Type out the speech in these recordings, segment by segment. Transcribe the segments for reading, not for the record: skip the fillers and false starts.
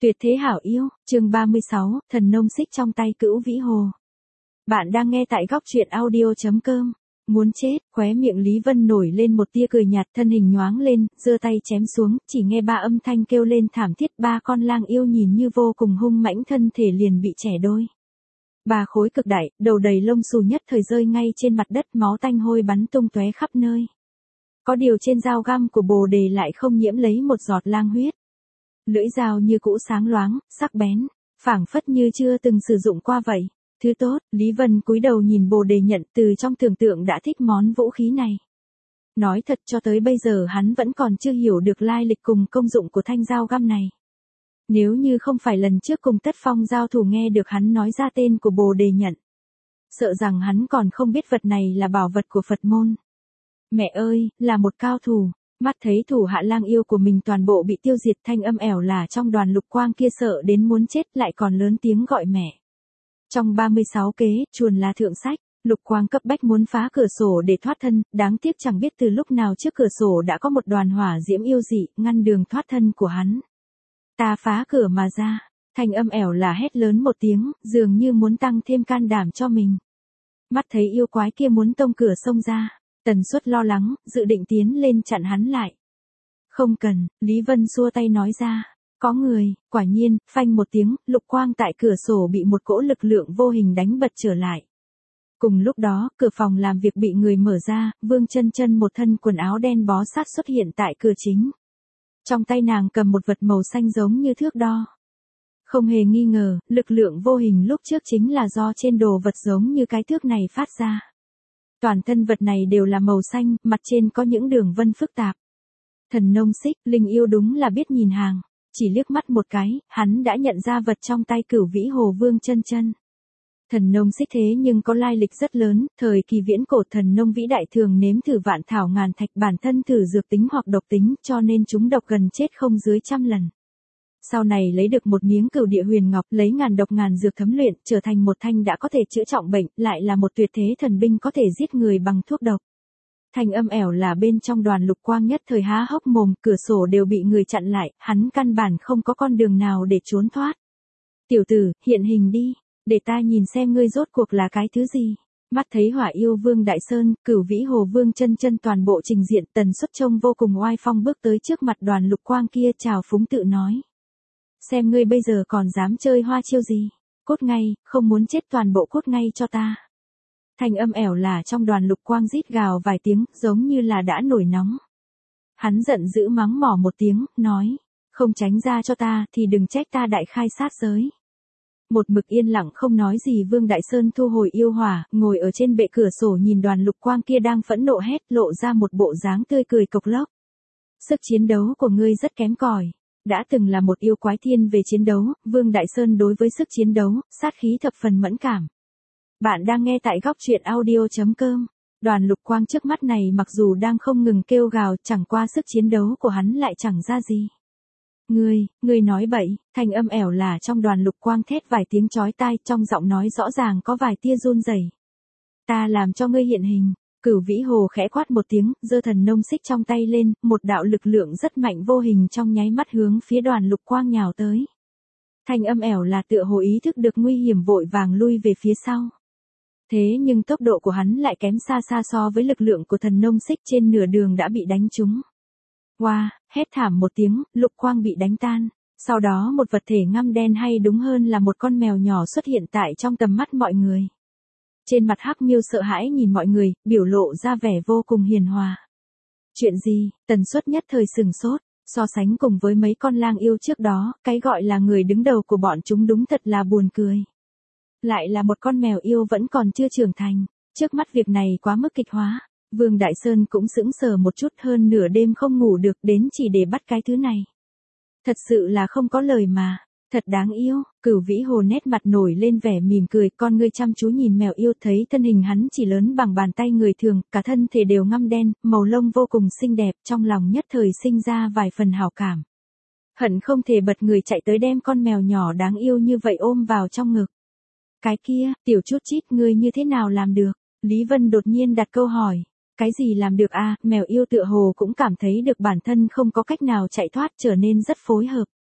Tuyệt thế hảo yêu, chương 36, thần nông xích trong tay Cửu Vĩ Hồ. Bạn đang nghe tại góc truyện audio.com. Muốn chết, khóe miệng Lý Vân nổi lên một tia cười nhạt, thân hình nhoáng lên, giơ tay chém xuống, chỉ nghe ba âm thanh kêu lên thảm thiết, ba con lang yêu nhìn như vô cùng hung mãnh, thân thể liền bị chẻ đôi. Ba khối cực đại, đầu đầy lông xù nhất thời rơi ngay trên mặt đất, máu tanh hôi bắn tung tóe khắp nơi. Có điều trên dao găm của Bồ Đề lại không nhiễm lấy một giọt lang huyết. Lưỡi dao như cũ sáng loáng, sắc bén, phảng phất như chưa từng sử dụng qua vậy. Thứ tốt, Lý Vân cúi đầu nhìn Bồ Đề nhận, từ trong tưởng tượng đã thích món vũ khí này. Nói thật, cho tới bây giờ hắn vẫn còn chưa hiểu được lai lịch cùng công dụng của thanh dao găm này. Nếu như không phải lần trước cùng Tất Phong giao thủ nghe được hắn nói ra tên của Bồ Đề nhận, sợ rằng hắn còn không biết vật này là bảo vật của Phật môn. Mẹ ơi, là một cao thủ. Mắt thấy thủ hạ lang yêu của mình toàn bộ bị tiêu diệt, thanh âm ẻo lả trong đoàn Lục Quang kia sợ đến muốn chết, lại còn lớn tiếng gọi mẹ. Trong 36 kế, chuồn là thượng sách, Lục Quang cấp bách muốn phá cửa sổ để thoát thân, đáng tiếc chẳng biết từ lúc nào trước cửa sổ đã có một đoàn hỏa diễm yêu dị, ngăn đường thoát thân của hắn. Ta phá cửa mà ra, thanh âm ẻo lả hét lớn một tiếng, dường như muốn tăng thêm can đảm cho mình. Mắt thấy yêu quái kia muốn tông cửa xông ra, Tần Suất lo lắng, dự định tiến lên chặn hắn lại. Không cần, Lý Vân xua tay nói ra. Có người, quả nhiên, phanh một tiếng, Lục Quang tại cửa sổ bị một cỗ lực lượng vô hình đánh bật trở lại. Cùng lúc đó, cửa phòng làm việc bị người mở ra, Vương Chân Chân một thân quần áo đen bó sát xuất hiện tại cửa chính. Trong tay nàng cầm một vật màu xanh giống như thước đo. Không hề nghi ngờ, lực lượng vô hình lúc trước chính là do trên đồ vật giống như cái thước này phát ra. Toàn thân vật này đều là màu xanh, mặt trên có những đường vân phức tạp. Thần nông xích, linh yêu đúng là biết nhìn hàng. Chỉ liếc mắt một cái, hắn đã nhận ra vật trong tay Cửu Vĩ Hồ Vương Chân Chân. Thần nông xích thế nhưng có lai lịch rất lớn, thời kỳ viễn cổ thần nông vĩ đại thường nếm thử vạn thảo ngàn thạch, bản thân thử dược tính hoặc độc tính, cho nên chúng độc gần chết không dưới 100 lần. Sau này lấy được một miếng Cửu Địa Huyền Ngọc, lấy ngàn độc ngàn dược thấm luyện, trở thành một thanh đã có thể chữa trọng bệnh, lại là một tuyệt thế thần binh có thể giết người bằng thuốc độc. Thanh âm ẻo là bên trong đoàn Lục Quang nhất thời há hốc mồm, cửa sổ đều bị người chặn lại, hắn căn bản không có con đường nào để trốn thoát. Tiểu tử, hiện hình đi, để ta nhìn xem ngươi rốt cuộc là cái thứ gì. Mắt thấy Hỏa Yêu Vương Đại Sơn, Cửu Vĩ Hồ Vương Chân Chân toàn bộ trình diện, Tần Suất trông vô cùng oai phong bước tới trước mặt đoàn Lục Quang kia, chào phúng tự nói. Xem ngươi bây giờ còn dám chơi hoa chiêu gì, cốt ngay, không muốn chết toàn bộ cốt ngay cho ta. Thanh âm ẻo là trong đoàn Lục Quang rít gào vài tiếng, giống như là đã nổi nóng. Hắn giận dữ mắng mỏ một tiếng, nói, không tránh ra cho ta thì đừng trách ta đại khai sát giới. Một mực yên lặng không nói gì Vương Đại Sơn thu hồi yêu hỏa, ngồi ở trên bệ cửa sổ nhìn đoàn Lục Quang kia đang phẫn nộ hét, lộ ra một bộ dáng tươi cười cộc lốc. Sức chiến đấu của ngươi rất kém cỏi. Đã từng là một yêu quái thiên về chiến đấu, Vương Đại Sơn đối với sức chiến đấu, sát khí thập phần mẫn cảm. Bạn đang nghe tại góc truyện audio.com. Đoàn Lục Quang trước mắt này mặc dù đang không ngừng kêu gào, chẳng qua sức chiến đấu của hắn lại chẳng ra gì. Ngươi nói bậy, thanh âm ẻo là trong đoàn Lục Quang thét vài tiếng chói tai, trong giọng nói rõ ràng có vài tia run rẩy. Ta làm cho ngươi hiện hình. Cửu Vĩ Hồ khẽ quát một tiếng, giơ thần nông xích trong tay lên, một đạo lực lượng rất mạnh vô hình trong nháy mắt hướng phía đoàn Lục Quang nhào tới. Thanh âm ẻo là tựa hồ ý thức được nguy hiểm vội vàng lui về phía sau. Thế nhưng tốc độ của hắn lại kém xa xa so với lực lượng của thần nông xích, trên nửa đường đã bị đánh trúng. Wow, hét thảm một tiếng, Lục Quang bị đánh tan. Sau đó một vật thể ngăm đen, hay đúng hơn là một con mèo nhỏ xuất hiện tại trong tầm mắt mọi người. Trên mặt Hắc Miêu sợ hãi nhìn mọi người, biểu lộ ra vẻ vô cùng hiền hòa. Chuyện gì? Tần Suất nhất thời sừng sốt, so sánh cùng với mấy con lang yêu trước đó, cái gọi là người đứng đầu của bọn chúng đúng thật là buồn cười. Lại là một con mèo yêu vẫn còn chưa trưởng thành, trước mắt việc này quá mức kịch hóa. Vương Đại Sơn cũng sững sờ một chút, hơn nửa đêm không ngủ được đến chỉ để bắt cái thứ này. Thật sự là không có lời mà. Thật đáng yêu. Cửu Vĩ Hồ nét mặt nổi lên vẻ mỉm cười, con ngươi chăm chú nhìn mèo yêu, thấy thân hình hắn chỉ lớn bằng bàn tay người thường, cả thân thể đều ngăm đen, màu lông vô cùng xinh đẹp, trong lòng nhất thời sinh ra vài phần hảo cảm. Hận không thể bật người chạy tới đem con mèo nhỏ đáng yêu như vậy ôm vào trong ngực. Cái kia, tiểu chút chít, ngươi như thế nào làm được? Lý Vân đột nhiên đặt câu hỏi. Cái gì làm được a? Mèo yêu tựa hồ cũng cảm thấy được bản thân không có cách nào chạy thoát, trở nên rất phối hợp.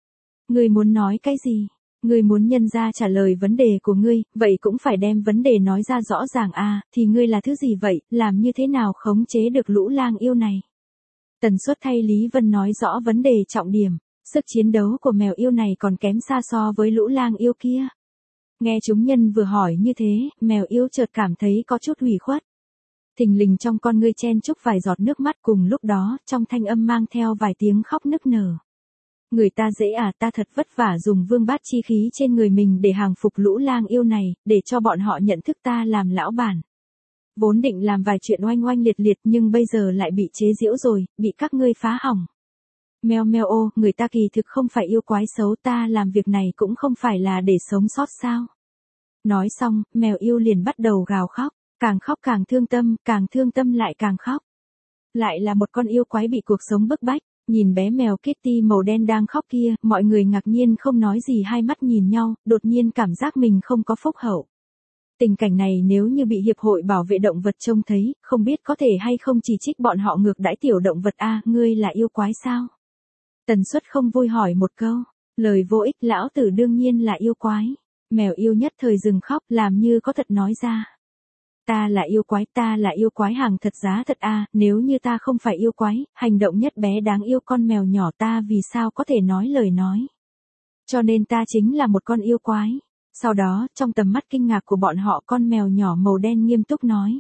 Ngươi muốn nói cái gì? Ngươi muốn nhân ra trả lời vấn đề của ngươi, vậy cũng phải đem vấn đề nói ra rõ ràng à, thì ngươi là thứ gì vậy, làm như thế nào khống chế được lũ lang yêu này? Tần Suất thay Lý Vân nói rõ vấn đề trọng điểm, sức chiến đấu của mèo yêu này còn kém xa so với lũ lang yêu kia. Nghe chúng nhân vừa hỏi như thế, mèo yêu chợt cảm thấy có chút ủy khuất. Thình lình trong con ngươi chen chúc vài giọt nước mắt, cùng lúc đó, trong thanh âm mang theo vài tiếng khóc nức nở. Người ta dễ à, ta thật vất vả dùng vương bát chi khí trên người mình để hàng phục lũ lang yêu này, để cho bọn họ nhận thức ta làm lão bản. Vốn định làm vài chuyện oanh oanh liệt liệt nhưng bây giờ lại bị chế giễu rồi, bị các ngươi phá hỏng. Meo meo ô, người ta kỳ thực không phải yêu quái xấu, ta làm việc này cũng không phải là để sống sót sao. Nói xong, mèo yêu liền bắt đầu gào khóc càng thương tâm lại càng khóc. Lại là một con yêu quái bị cuộc sống bức bách, nhìn bé mèo Kitty màu đen đang khóc kia, mọi người ngạc nhiên không nói gì, hai mắt nhìn nhau, đột nhiên cảm giác mình không có phúc hậu. Tình cảnh này nếu như bị Hiệp hội Bảo vệ Động vật trông thấy, không biết có thể hay không chỉ trích bọn họ ngược đãi tiểu động vật a, ngươi là yêu quái sao? Tần Suất không vui hỏi một câu, lời vô ích, lão tử đương nhiên là yêu quái. Mèo yêu nhất thời dừng khóc, làm như có thật nói ra. Ta là yêu quái hàng thật giá thật a, nếu như ta không phải yêu quái, hành động nhất bé đáng yêu con mèo nhỏ ta vì sao có thể nói lời nói. Cho nên ta chính là một con yêu quái. Sau đó, trong tầm mắt kinh ngạc của bọn họ, con mèo nhỏ màu đen nghiêm túc nói.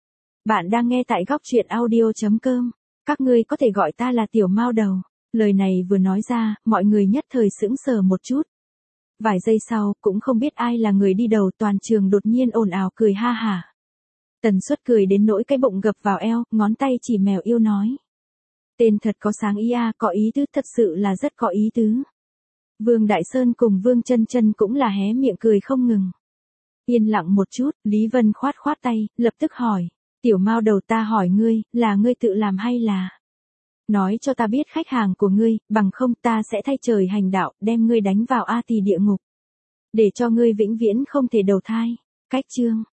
Bạn đang nghe tại góc truyện audio.com, các ngươi có thể gọi ta là tiểu mao đầu. Lời này vừa nói ra, mọi người nhất thời sững sờ một chút. Vài giây sau, cũng không biết ai là người đi đầu, toàn trường đột nhiên ồn ào cười ha hả. Tần Suất cười đến nỗi cái bụng gập vào eo, ngón tay chỉ mèo yêu nói. Tên thật có sáng ý a, có ý tứ, thật sự là rất có ý tứ. Vương Đại Sơn cùng Vương Chân Chân cũng là hé miệng cười không ngừng. Yên lặng một chút, Lý Vân khoát khoát tay, lập tức hỏi. Tiểu mao đầu, ta hỏi ngươi, là ngươi tự làm hay là? Nói cho ta biết khách hàng của ngươi, bằng không ta sẽ thay trời hành đạo, đem ngươi đánh vào A Tỳ địa ngục. Để cho ngươi vĩnh viễn không thể đầu thai. Cách chương.